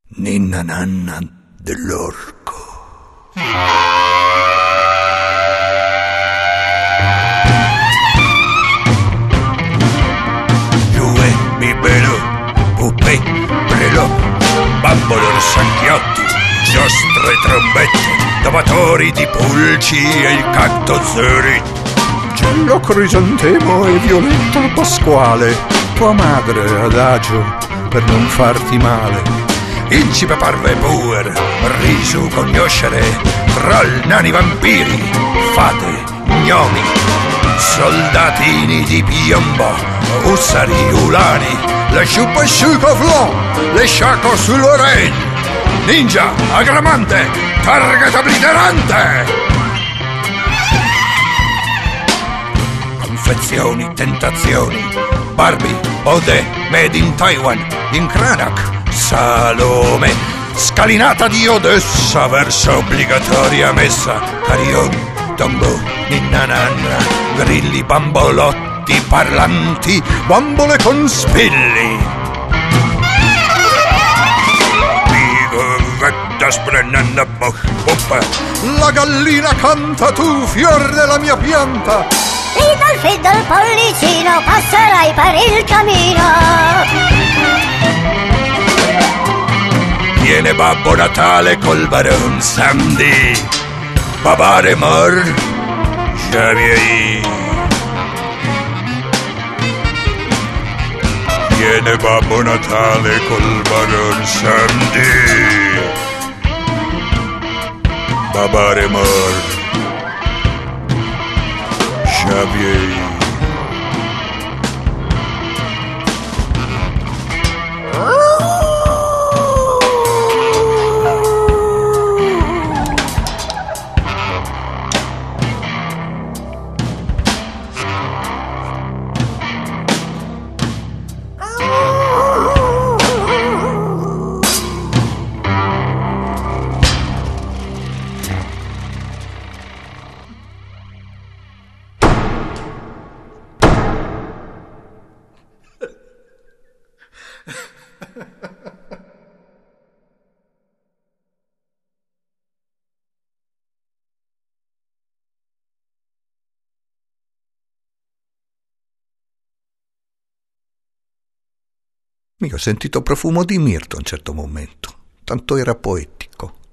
Ninna nanna dell'orco. Giue, bibelò, puppe, prelò, bambolo sanchiotti, giostre e trombette, dovatori di pulci e il canto zeri. Giallo crisantemo e violetta pasquale, tua madre adagio per non farti male. Incipe parve puer, risu conoscere, troll, nani, vampiri, fate, gnomi, soldatini di piombo, ussari, ulani, le sciuppe sui coflon, le sciacco sul Lorraine, ninja, agramante, target obliterante. Confezioni, tentazioni, Barbie, Ode, made in Taiwan, in Cranach, Salome, scalinata di Odessa verso obbligatoria messa, Carion, Tombo, Ninna nanna, grilli, bambolotti, parlanti, bambole con spilli. Bigovetta sprenenda boppa, la gallina canta, tu fior della mia pianta. Fiddle pollicino, passerai per il cammino. Viene Babbo Natale col Baron Samedi, Babare mor, Xavier. Viene Babbo Natale col Baron Samedi, Babare mor, Xavier. Io ho sentito profumo di mirto a un certo momento, tanto era poetico.